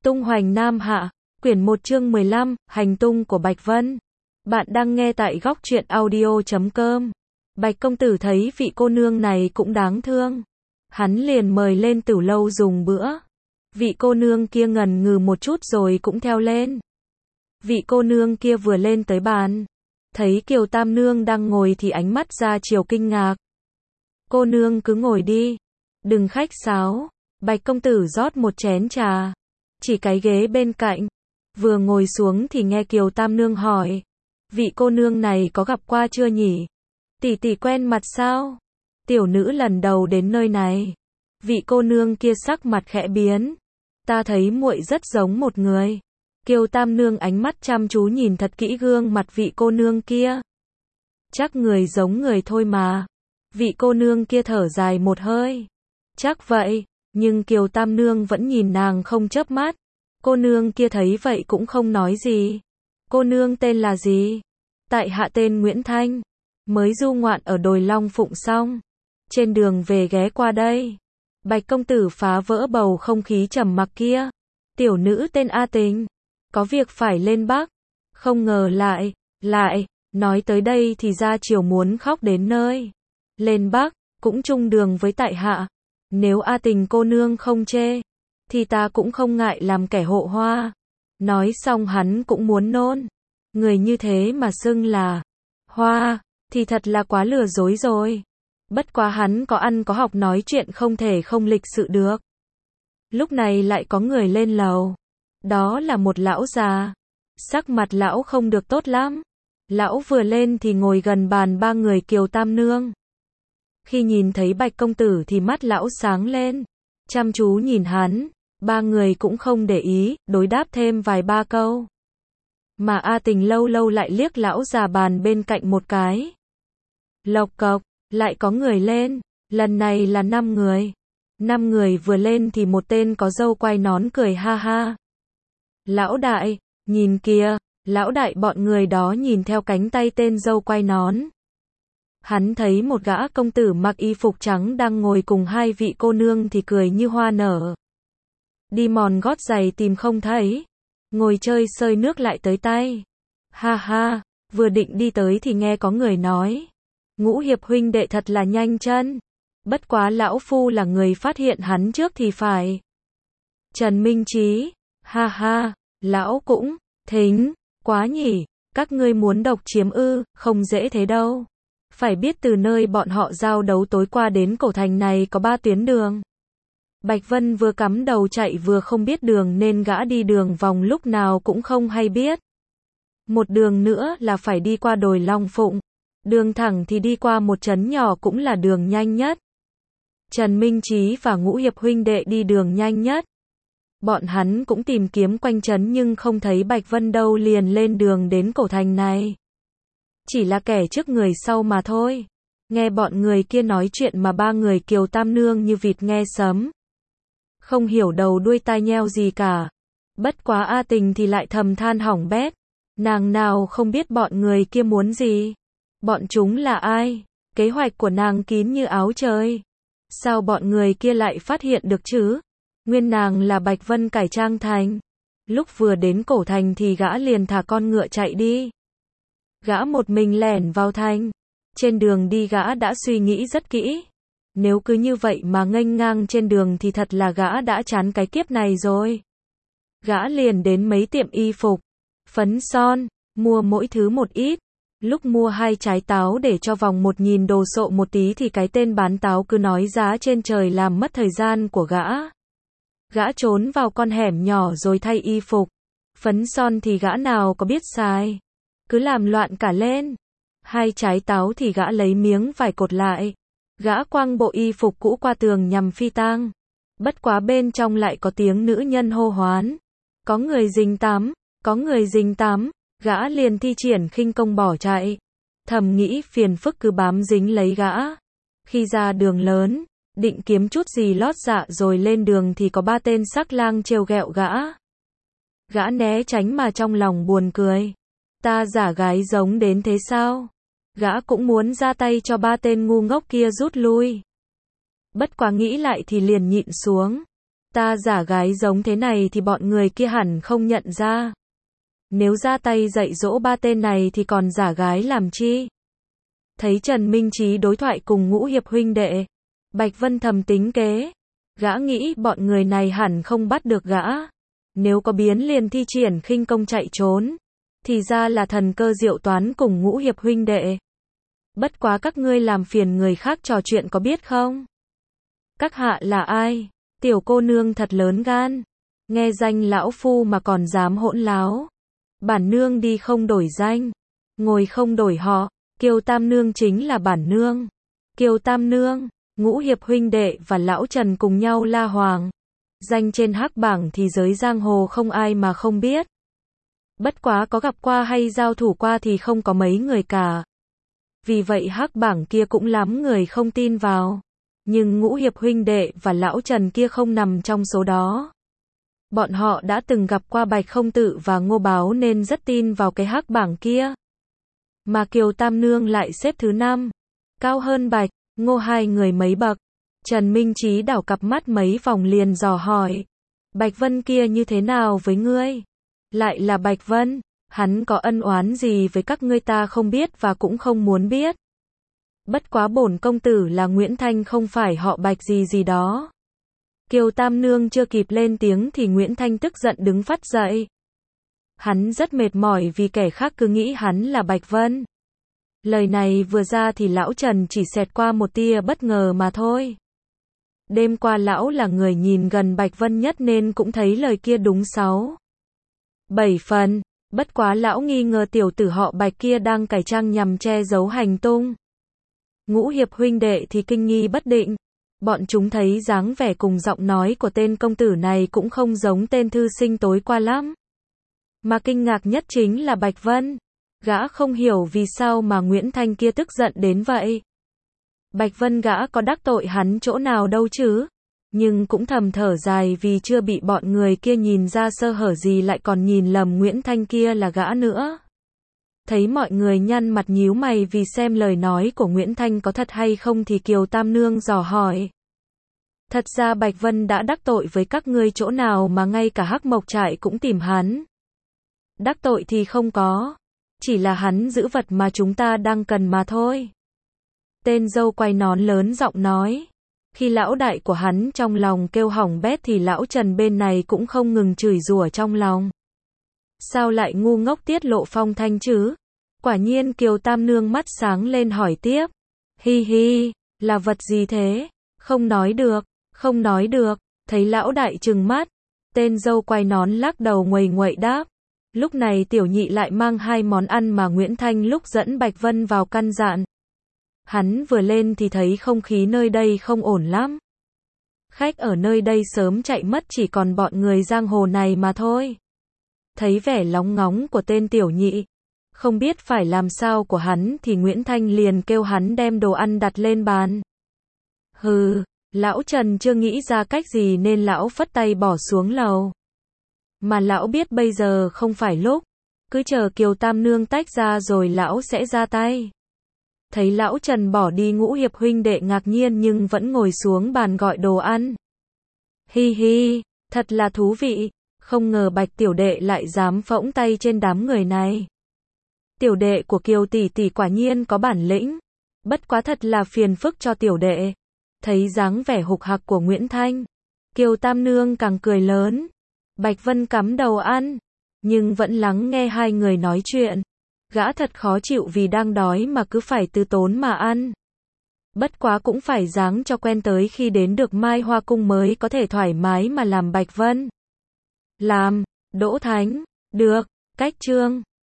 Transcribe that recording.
Tung hoành Nam Hạ, quyển 1 chương 15, hành tung của Bạch Vân. Bạn đang nghe tại góc truyện audio.com. Bạch công tử thấy vị cô nương này cũng đáng thương. Hắn liền mời lên Tử lâu dùng bữa. Vị cô nương kia ngần ngừ một chút rồi cũng theo lên. Vị cô nương kia vừa lên tới bàn, thấy Kiều Tam Nương đang ngồi thì ánh mắt ra chiều kinh ngạc. Cô nương cứ ngồi đi, đừng khách sáo. Bạch công tử rót một chén trà, chỉ cái ghế bên cạnh. Vừa ngồi xuống thì nghe Kiều Tam Nương hỏi, vị cô nương này có gặp qua chưa nhỉ? Tỷ tỷ quen mặt sao? Tiểu nữ lần đầu đến nơi này. Vị cô nương kia sắc mặt khẽ biến. Ta thấy muội rất giống một người. Kiều Tam Nương ánh mắt chăm chú nhìn thật kỹ gương mặt vị cô nương kia. Chắc người giống người thôi mà. Vị cô nương kia thở dài một hơi. Chắc vậy, nhưng Kiều Tam Nương vẫn nhìn nàng không chớp mắt. Cô nương kia thấy vậy cũng không nói gì. Cô nương tên là gì? Tại hạ tên Nguyễn Thanh, mới du ngoạn ở đồi Long Phụng xong, trên đường về ghé qua đây. Bạch công tử phá vỡ bầu không khí trầm mặc kia. Tiểu nữ tên A Tình, có việc phải lên Bắc. Không ngờ lại, nói tới đây thì ra chiều muốn khóc đến nơi. Lên Bắc, cũng chung đường với tại hạ. Nếu A Tình cô nương không chê, thì ta cũng không ngại làm kẻ hộ hoa. Nói xong hắn cũng muốn nôn. Người như thế mà xưng là hoa, thì thật là quá lừa dối rồi. Bất quá hắn có ăn có học nói chuyện không thể không lịch sự được. Lúc này lại có người lên lầu. Đó là một lão già. Sắc mặt lão không được tốt lắm. Lão vừa lên thì ngồi gần bàn ba người Kiều Tam Nương. Khi nhìn thấy Bạch công tử thì mắt lão sáng lên, chăm chú nhìn hắn. Ba người cũng không để ý, đối đáp thêm vài ba câu. Mà A Tình lâu lâu lại liếc lão già bàn bên cạnh một cái. Lộc cộc, lại có người lên, lần này là 5 người. 5 người vừa lên thì một tên có râu quai nón cười ha ha. Lão đại, nhìn kìa, lão đại. Bọn người đó nhìn theo cánh tay tên râu quai nón. Hắn thấy một gã công tử mặc y phục trắng đang ngồi cùng hai vị cô nương thì cười như hoa nở. Đi mòn gót giày tìm không thấy, ngồi chơi sơi nước lại tới tay. Ha ha, vừa định đi tới thì nghe có người nói, Ngũ hiệp huynh đệ thật là nhanh chân. Bất quá lão phu là người phát hiện hắn trước thì phải. Trần Minh Chí, ha ha, lão cũng thính quá nhỉ. Các ngươi muốn độc chiếm ư? Không dễ thế đâu. Phải biết từ nơi bọn họ giao đấu tối qua đến cổ thành này có 3 tuyến đường. Bạch Vân vừa cắm đầu chạy vừa không biết đường nên gã đi đường vòng lúc nào cũng không hay biết. Một đường nữa là phải đi qua đồi Long Phụng. Đường thẳng thì đi qua một trấn nhỏ cũng là đường nhanh nhất. Trần Minh Chí và Ngũ hiệp huynh đệ đi đường nhanh nhất. Bọn hắn cũng tìm kiếm quanh trấn nhưng không thấy Bạch Vân đâu, liền lên đường đến cổ thành này. Chỉ là kẻ trước người sau mà thôi. Nghe bọn người kia nói chuyện mà ba người Kiều Tam Nương như vịt nghe sấm. Không hiểu đầu đuôi tai nheo gì cả. Bất quá A Tình thì lại thầm than hỏng bét. Nàng nào không biết bọn người kia muốn gì. Bọn chúng là ai? Kế hoạch của nàng kín như áo trời. Sao bọn người kia lại phát hiện được chứ? Nguyên nàng là Bạch Vân cải trang thành. Lúc vừa đến cổ thành thì gã liền thả con ngựa chạy đi. Gã một mình lẻn vào thành. Trên đường đi gã đã suy nghĩ rất kỹ. Nếu cứ như vậy mà nghênh ngang trên đường thì thật là gã đã chán cái kiếp này rồi. Gã liền đến mấy tiệm y phục, phấn son, mua mỗi thứ một ít. Lúc mua 2 trái táo để cho vòng 1.000 đồ sộ một tí thì cái tên bán táo cứ nói giá trên trời làm mất thời gian của gã. Gã trốn vào con hẻm nhỏ rồi thay y phục. Phấn son thì gã nào có biết xài. Cứ làm loạn cả lên. 2 trái táo thì gã lấy miếng vải cột lại. Gã quăng bộ y phục cũ qua tường nhằm phi tang. Bất quá bên trong lại có tiếng nữ nhân hô hoán. Có người rình tắm, có người rình tắm. Gã liền thi triển khinh công bỏ chạy. Thầm nghĩ phiền phức cứ bám dính lấy gã. Khi ra đường lớn, định kiếm chút gì lót dạ rồi lên đường thì có 3 tên sắc lang trêu ghẹo gã. Gã né tránh mà trong lòng buồn cười. Ta giả gái giống đến thế sao? Gã cũng muốn ra tay cho 3 tên ngu ngốc kia rút lui. Bất quá nghĩ lại thì liền nhịn xuống. Ta giả gái giống thế này thì bọn người kia hẳn không nhận ra. Nếu ra tay dạy dỗ ba tên này thì còn giả gái làm chi? Thấy Trần Minh Chí đối thoại cùng Ngũ Hiệp huynh đệ, Bạch Vân thầm tính kế. Gã nghĩ bọn người này hẳn không bắt được gã. Nếu có biến liền thi triển khinh công chạy trốn. Thì ra là thần cơ diệu toán cùng Ngũ Hiệp huynh đệ. Bất quá các ngươi làm phiền người khác trò chuyện có biết không? Các hạ là ai? Tiểu cô nương thật lớn gan. Nghe danh lão phu mà còn dám hỗn láo. Bản nương đi không đổi danh. Ngồi không đổi họ. Kiều Tam Nương chính là bản nương. Kiều Tam Nương, Ngũ Hiệp huynh đệ và lão Trần cùng nhau la hoàng. Danh trên hắc bảng thì giới giang hồ không ai mà không biết. Bất quá có gặp qua hay giao thủ qua thì không có mấy người cả. Vì vậy hắc bảng kia cũng lắm người không tin vào. Nhưng Ngũ Hiệp huynh đệ và lão Trần kia không nằm trong số đó. Bọn họ đã từng gặp qua Bạch Không Tự và Ngô Báo nên rất tin vào cái hắc bảng kia. Mà Kiều Tam Nương lại xếp thứ 5. Cao hơn Bạch, Ngô hai người mấy bậc. Trần Minh Chí đảo cặp mắt mấy vòng liền dò hỏi. Bạch Vân kia như thế nào với ngươi? Lại là Bạch Vân, hắn có ân oán gì với các ngươi ta không biết và cũng không muốn biết. Bất quá bổn công tử là Nguyễn Thanh không phải họ Bạch gì gì đó. Kiều Tam Nương chưa kịp lên tiếng thì Nguyễn Thanh tức giận đứng phắt dậy. Hắn rất mệt mỏi vì kẻ khác cứ nghĩ hắn là Bạch Vân. Lời này vừa ra thì lão Trần chỉ xẹt qua một tia bất ngờ mà thôi. Đêm qua lão là người nhìn gần Bạch Vân nhất nên cũng thấy lời kia đúng 6-7 phần. Bất quá lão nghi ngờ tiểu tử họ Bạch kia đang cải trang nhằm che giấu hành tung. Ngũ Hiệp huynh đệ thì kinh nghi bất định. Bọn chúng thấy dáng vẻ cùng giọng nói của tên công tử này cũng không giống tên thư sinh tối qua lắm. Mà kinh ngạc nhất chính là Bạch Vân. Gã không hiểu vì sao mà Nguyễn Thanh kia tức giận đến vậy. Bạch Vân gã có đắc tội hắn chỗ nào đâu chứ. Nhưng cũng thầm thở dài vì chưa bị bọn người kia nhìn ra sơ hở gì lại còn nhìn lầm Nguyễn Thanh kia là gã nữa. Thấy mọi người nhăn mặt nhíu mày vì xem lời nói của Nguyễn Thanh có thật hay không thì Kiều Tam Nương dò hỏi. Thật ra Bạch Vân đã đắc tội với các ngươi chỗ nào mà ngay cả Hắc Mộc Trại cũng tìm hắn. Đắc tội thì không có. Chỉ là hắn giữ vật mà chúng ta đang cần mà thôi. Tên dâu quay nón lớn giọng nói. Khi lão đại của hắn trong lòng kêu hỏng bét thì lão Trần bên này cũng không ngừng chửi rủa trong lòng. Sao lại ngu ngốc tiết lộ phong thanh chứ? Quả nhiên Kiều Tam Nương mắt sáng lên hỏi tiếp. Hi hi, là vật gì thế? Không nói được, không nói được. Thấy lão đại trừng mắt. Tên dâu quay nón lắc đầu nguầy nguậy đáp. Lúc này tiểu nhị lại mang 2 món ăn mà Nguyễn Thanh lúc dẫn Bạch Vân vào căn dặn. Hắn vừa lên thì thấy không khí nơi đây không ổn lắm. Khách ở nơi đây sớm chạy mất chỉ còn bọn người giang hồ này mà thôi. Thấy vẻ lóng ngóng của tên tiểu nhị, không biết phải làm sao của hắn thì Nguyễn Thanh liền kêu hắn đem đồ ăn đặt lên bàn. Hừ, lão Trần chưa nghĩ ra cách gì nên lão phất tay bỏ xuống lầu. Mà lão biết bây giờ không phải lúc, cứ chờ Kiều Tam Nương tách ra rồi lão sẽ ra tay. Thấy lão Trần bỏ đi Ngũ Hiệp huynh đệ ngạc nhiên nhưng vẫn ngồi xuống bàn gọi đồ ăn. Hi hi, thật là thú vị, không ngờ Bạch tiểu đệ lại dám phỗng tay trên đám người này. Tiểu đệ của Kiều tỷ tỷ quả nhiên có bản lĩnh, bất quá thật là phiền phức cho tiểu đệ. Thấy dáng vẻ hục hặc của Nguyễn Thanh, Kiều Tam Nương càng cười lớn. Bạch Vân cắm đầu ăn, nhưng vẫn lắng nghe hai người nói chuyện. Gã thật khó chịu vì đang đói mà cứ phải từ tốn mà ăn. Bất quá cũng phải ráng cho quen tới khi đến được Mai Hoa Cung mới có thể thoải mái mà làm Bạch Vân. Làm, Đỗ Thánh, được, cách chương.